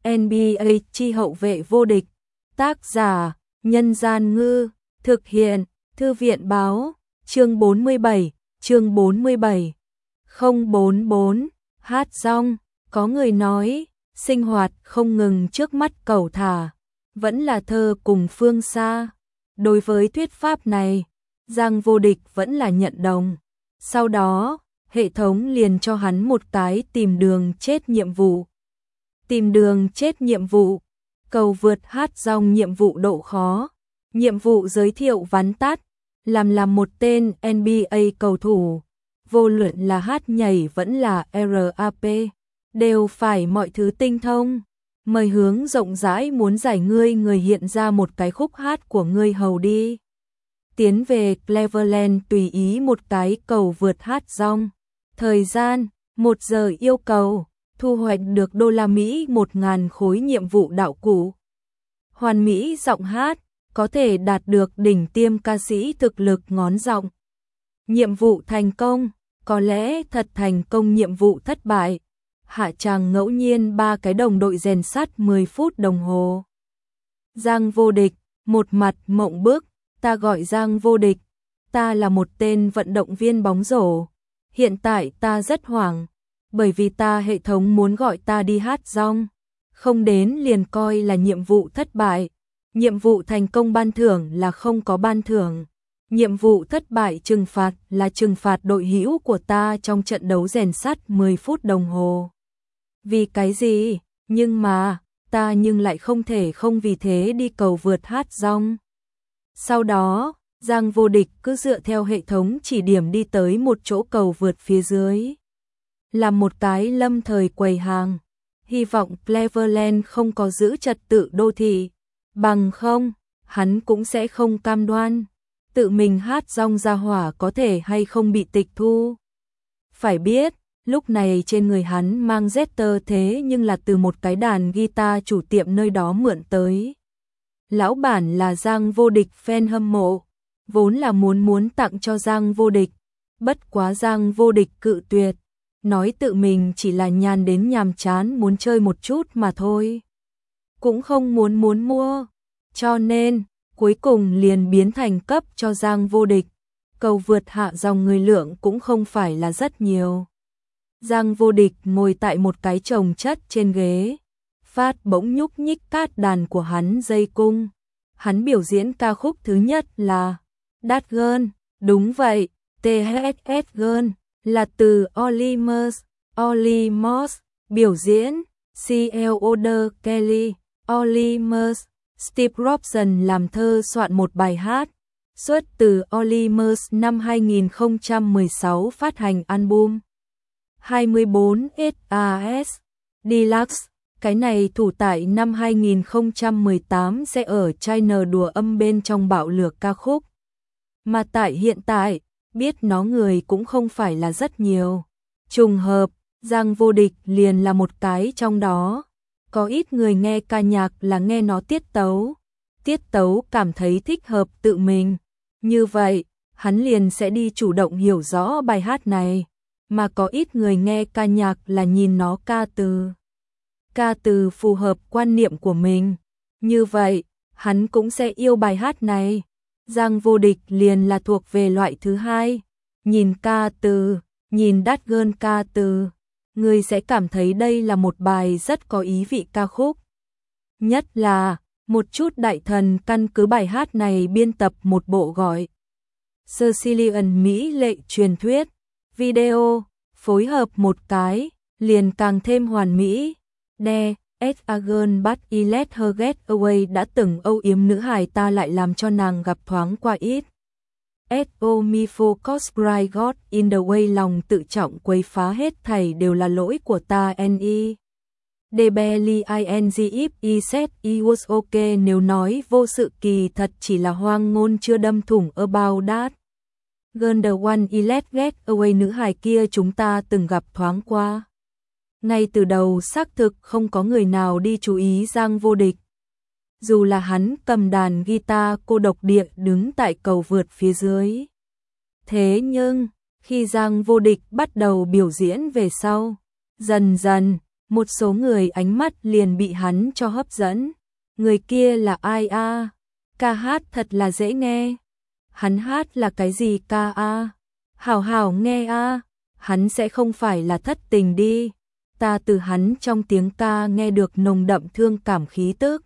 NBA chi hậu vệ vô địch. Tác giả: Nhân Gian Ngư. Thực hiện: Thư viện Báo. Chương 47. 044. Hát rong. Có người nói, sinh hoạt không ngừng trước mắt cầu thả, vẫn là thơ cùng phương xa. Đối với thuyết pháp này, Giang Vô Địch vẫn là nhận đồng. Sau đó, hệ thống liền cho hắn một cái tìm đường chết nhiệm vụ. Tìm đường chết nhiệm vụ, cầu vượt hát rong nhiệm vụ độ khó. Nhiệm vụ giới thiệu vắn tắt, làm một tên NBA cầu thủ, vô luận là hát nhảy vẫn là RAP, đều phải mọi thứ tinh thông. Mời hướng rộng rãi muốn giải người hiện ra một cái khúc hát của ngươi hầu đi. Tiến về Cleveland tùy ý một cái cầu vượt hát rong. Thời gian, 1 giờ yêu cầu, thu hoạch được đô la Mỹ 1.000 khối nhiệm vụ đạo cụ. Hoàn mỹ giọng hát, có thể đạt được đỉnh tiêm ca sĩ thực lực ngón giọng. Nhiệm vụ thành công, có lẽ thật thành công nhiệm vụ thất bại. Hạ tràng ngẫu nhiên 3 cái đồng đội rèn sắt 10 phút đồng hồ. Giang Vô Địch, một mặt mộng bức, ta gọi Giang Vô Địch, ta là một tên vận động viên bóng rổ. Hiện tại ta rất hoảng, bởi vì hệ thống muốn gọi ta đi hát rong. Không đến liền coi là nhiệm vụ thất bại. Nhiệm vụ thành công ban thưởng là không có ban thưởng. Nhiệm vụ thất bại trừng phạt là trừng phạt đội hữu của ta trong trận đấu rèn sắt 10 phút đồng hồ. Vì cái gì? Nhưng mà, ta lại không thể không vì thế đi cầu vượt hát rong. Sau đó, Giang Vô Địch cứ dựa theo hệ thống chỉ điểm đi tới một chỗ cầu vượt phía dưới. Làm một cái lâm thời quầy hàng. Hy vọng Cleveland không có giữ trật tự đô thị. Bằng không, hắn cũng sẽ không cam đoan. Tự mình hát rong ra hỏa có thể hay không bị tịch thu. Phải biết, lúc này trên người hắn mang Zester thế nhưng là từ một cái đàn guitar chủ tiệm nơi đó mượn tới. Lão bản là Giang Vô Địch fan hâm mộ, vốn là muốn tặng cho Giang Vô Địch. Bất quá Giang Vô Địch cự tuyệt, nói tự mình chỉ là nhàn đến nhàm chán muốn chơi một chút mà thôi. Cũng không muốn mua, cho nên cuối cùng liền biến thành cấp cho Giang Vô Địch. Cầu vượt hạ dòng người lượng cũng không phải là rất nhiều. Giang Vô Địch ngồi tại một cái chồng chất trên ghế, phát bỗng nhúc nhích cát đàn của hắn dây cung. Hắn biểu diễn ca khúc thứ nhất là That Girl, đúng vậy, THS Girl, là từ Olly Moss, biểu diễn C.L.O.D. Kelly, Olly Moss, Steve Robson làm thơ soạn một bài hát, xuất từ Olly Moss năm 2016 phát hành album 24 SAS Deluxe. Cái này thủ tại năm 2018 sẽ ở China đùa âm bên trong bạo lược ca khúc. Mà tại hiện tại, biết nó người cũng không phải là rất nhiều. Trùng hợp, Giang Vô Địch liền là một cái trong đó. Có ít người nghe ca nhạc là nghe nó tiết tấu cảm thấy thích hợp tự mình. Như vậy, hắn liền sẽ đi chủ động hiểu rõ bài hát này. Mà có ít người nghe ca nhạc là nhìn nó ca từ phù hợp quan niệm của mình. Như vậy, hắn cũng sẽ yêu bài hát này. Giang Vô Địch liền là thuộc về loại thứ hai. Nhìn ca từ, nhìn That Girl ca từ, người sẽ cảm thấy đây là một bài rất có ý vị ca khúc. Nhất là, một chút đại thần căn cứ bài hát này biên tập một bộ gọi Sicilian Mỹ lệ truyền thuyết, video, phối hợp một cái, liền càng thêm hoàn mỹ. As a girl but I let her get away, đã từng âu yếm nữ hài ta lại làm cho nàng gặp thoáng qua ít. S.O. me for cosplay got in the way, lòng tự trọng quấy phá hết thảy đều là lỗi của ta. N.E. De belly ing if I said I was okay, nếu nói vô sự kỳ thật chỉ là hoang ngôn chưa đâm thủng about that. Girl the one I let get away, nữ hài kia chúng ta từng gặp thoáng qua. Ngay từ đầu xác thực không có người nào đi chú ý Giang Vô Địch. Dù là hắn cầm đàn guitar cô độc địa đứng tại cầu vượt phía dưới. Thế nhưng, khi Giang Vô Địch bắt đầu biểu diễn về sau, dần dần, một số người ánh mắt liền bị hắn cho hấp dẫn. Người kia là ai a? Ca hát thật là dễ nghe. Hắn hát là cái gì ca a? Hảo hảo nghe a. Hắn sẽ không phải là thất tình đi. Ta từ hắn trong tiếng ca nghe được nồng đậm thương cảm khí tức.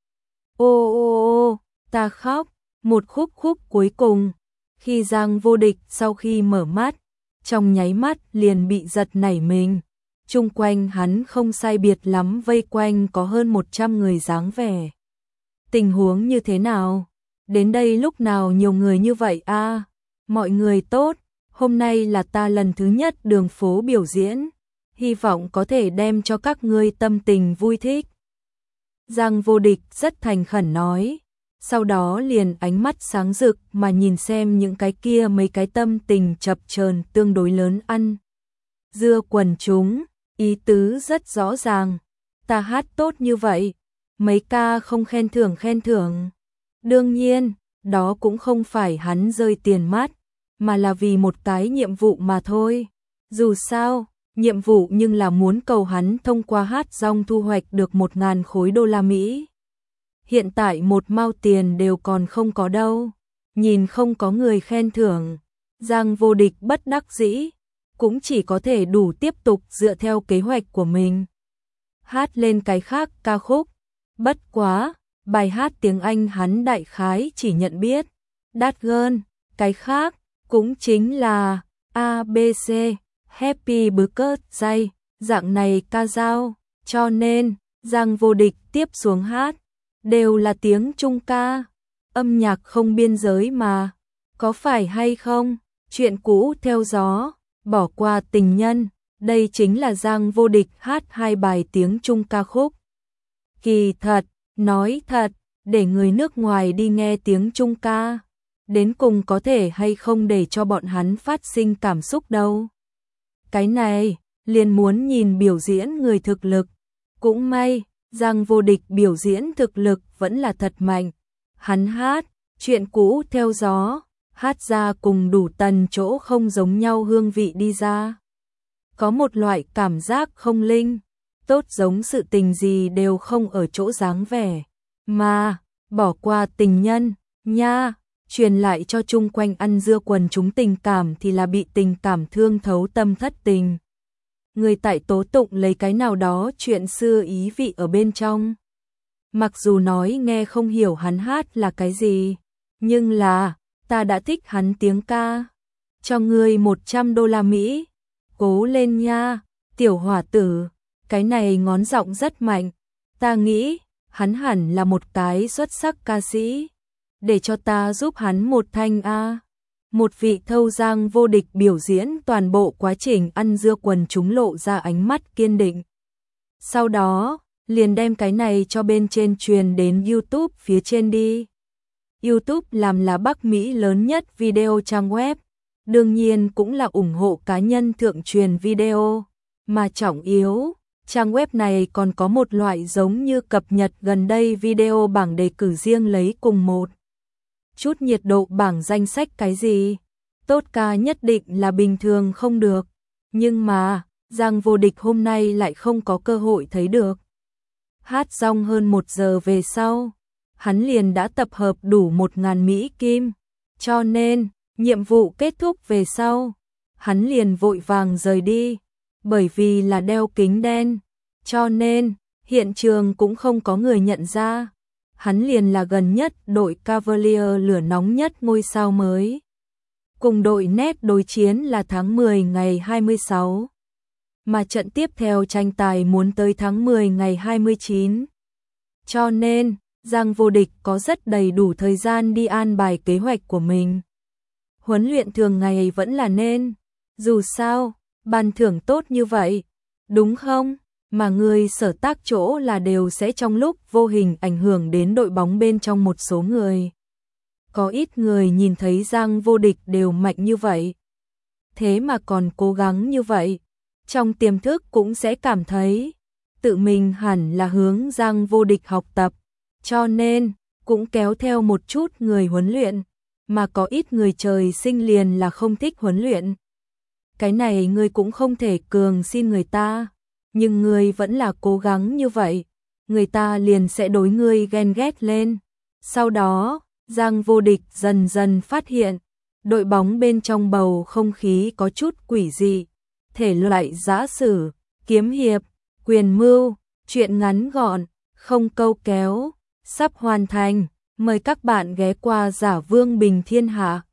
Ô ô ô, ta khóc. Một khúc khúc cuối cùng, khi Giang Vô Địch sau khi mở mắt, trong nháy mắt liền bị giật nảy mình. Chung quanh hắn không sai biệt lắm vây quanh có hơn 100 người dáng vẻ. Tình huống như thế nào? Đến đây lúc nào nhiều người như vậy a? Mọi người tốt, hôm nay là ta lần thứ nhất đường phố biểu diễn, hy vọng có thể đem cho các ngươi tâm tình vui thích. Giang Vô Địch rất thành khẩn nói, sau đó liền ánh mắt sáng rực mà nhìn xem những cái kia mấy cái tâm tình chập chờn tương đối lớn ăn. Dưa quần chúng, ý tứ rất rõ ràng, ta hát tốt như vậy, mấy ca không khen thưởng. Đương nhiên, đó cũng không phải hắn rơi tiền mắt, mà là vì một cái nhiệm vụ mà thôi. Dù sao, nhiệm vụ nhưng là muốn cầu hắn thông qua hát rong thu hoạch được 1.000 khối đô la Mỹ. Hiện tại một mao tiền đều còn không có đâu. Nhìn không có người khen thưởng, Giang Vô Địch bất đắc dĩ, cũng chỉ có thể đủ tiếp tục dựa theo kế hoạch của mình. Hát lên cái khác ca khúc. Bất quá, bài hát tiếng Anh hắn đại khái chỉ nhận biết. Đắt gơn, cái khác, cũng chính là ABC, Happy Birthday, dạng này ca dao. Cho nên, Giang Vô Địch tiếp xuống hát, đều là tiếng Trung ca. Âm nhạc không biên giới mà, có phải hay không? Chuyện cũ theo gió, bỏ qua tình nhân, đây chính là Giang Vô Địch hát 2 bài tiếng Trung ca khúc. Kỳ thật, nói thật, để người nước ngoài đi nghe tiếng Trung ca, đến cùng có thể hay không để cho bọn hắn phát sinh cảm xúc đâu. Cái này, liền muốn nhìn biểu diễn người thực lực. Cũng may, Giang Vô Địch biểu diễn thực lực vẫn là thật mạnh. Hắn hát, chuyện cũ theo gió, hát ra cùng đủ tần chỗ không giống nhau hương vị đi ra. Có một loại cảm giác không linh, tốt giống sự tình gì đều không ở chỗ dáng vẻ. Mà, bỏ qua tình nhân, nha, truyền lại cho chung quanh ăn dưa quần chúng tình cảm thì là bị tình cảm thương thấu tâm thất tình. Người tại tố tụng lấy cái nào đó chuyện xưa ý vị ở bên trong. Mặc dù nói nghe không hiểu hắn hát là cái gì, nhưng là, ta đã thích hắn tiếng ca. Cho ngươi 100 đô la Mỹ, cố lên nha, tiểu hỏa tử, cái này ngón giọng rất mạnh. Ta nghĩ, hắn hẳn là một cái xuất sắc ca sĩ. Để cho ta giúp hắn một thanh a. Một vị thâu Giang Vô Địch biểu diễn toàn bộ quá trình ăn dưa quần chúng lộ ra ánh mắt kiên định. Sau đó, liền đem cái này cho bên trên truyền đến YouTube phía trên đi. YouTube làm là Bắc Mỹ lớn nhất video trang web, đương nhiên cũng là ủng hộ cá nhân thượng truyền video, mà trọng yếu, trang web này còn có một loại giống như cập nhật gần đây video bảng đề cử riêng lấy cùng một chút nhiệt độ bảng danh sách cái gì. Tốt ca nhất định là bình thường không được, nhưng mà, Giang Vô Địch hôm nay lại không có cơ hội thấy được. Hát xong hơn 1 giờ về sau, hắn liền đã tập hợp đủ 1.000 Mỹ Kim, cho nên, nhiệm vụ kết thúc về sau, hắn liền vội vàng rời đi, bởi vì là đeo kính đen, cho nên, hiện trường cũng không có người nhận ra. Hắn liền là gần nhất đội Cavalier lửa nóng nhất ngôi sao mới. Cùng đội Nets đối chiến là tháng 10 ngày 26. Mà trận tiếp theo tranh tài muốn tới tháng 10 ngày 29. Cho nên, Giang Vô Địch có rất đầy đủ thời gian đi an bài kế hoạch của mình. Huấn luyện thường ngày vẫn là nên. Dù sao, ban thưởng tốt như vậy. Đúng không? Mà người sở tác chỗ là đều sẽ trong lúc vô hình ảnh hưởng đến đội bóng bên trong một số người. Có ít người nhìn thấy Giang Vô Địch đều mạnh như vậy, thế mà còn cố gắng như vậy, trong tiềm thức cũng sẽ cảm thấy tự mình hẳn là hướng Giang Vô Địch học tập, cho nên cũng kéo theo một chút người huấn luyện, mà có ít người trời sinh liền là không thích huấn luyện. Cái này người cũng không thể cường xin người ta. nhưng ngươi vẫn là cố gắng như vậy, người ta liền sẽ đối ngươi ghen ghét lên. Sau đó, Giang Vô Địch dần dần phát hiện, đội bóng bên trong bầu không khí có chút quỷ dị, thể loại giã sử, kiếm hiệp, quyền mưu, truyện ngắn gọn, không câu kéo, sắp hoàn thành, mời các bạn ghé qua Giả Vương Bình Thiên Hạ.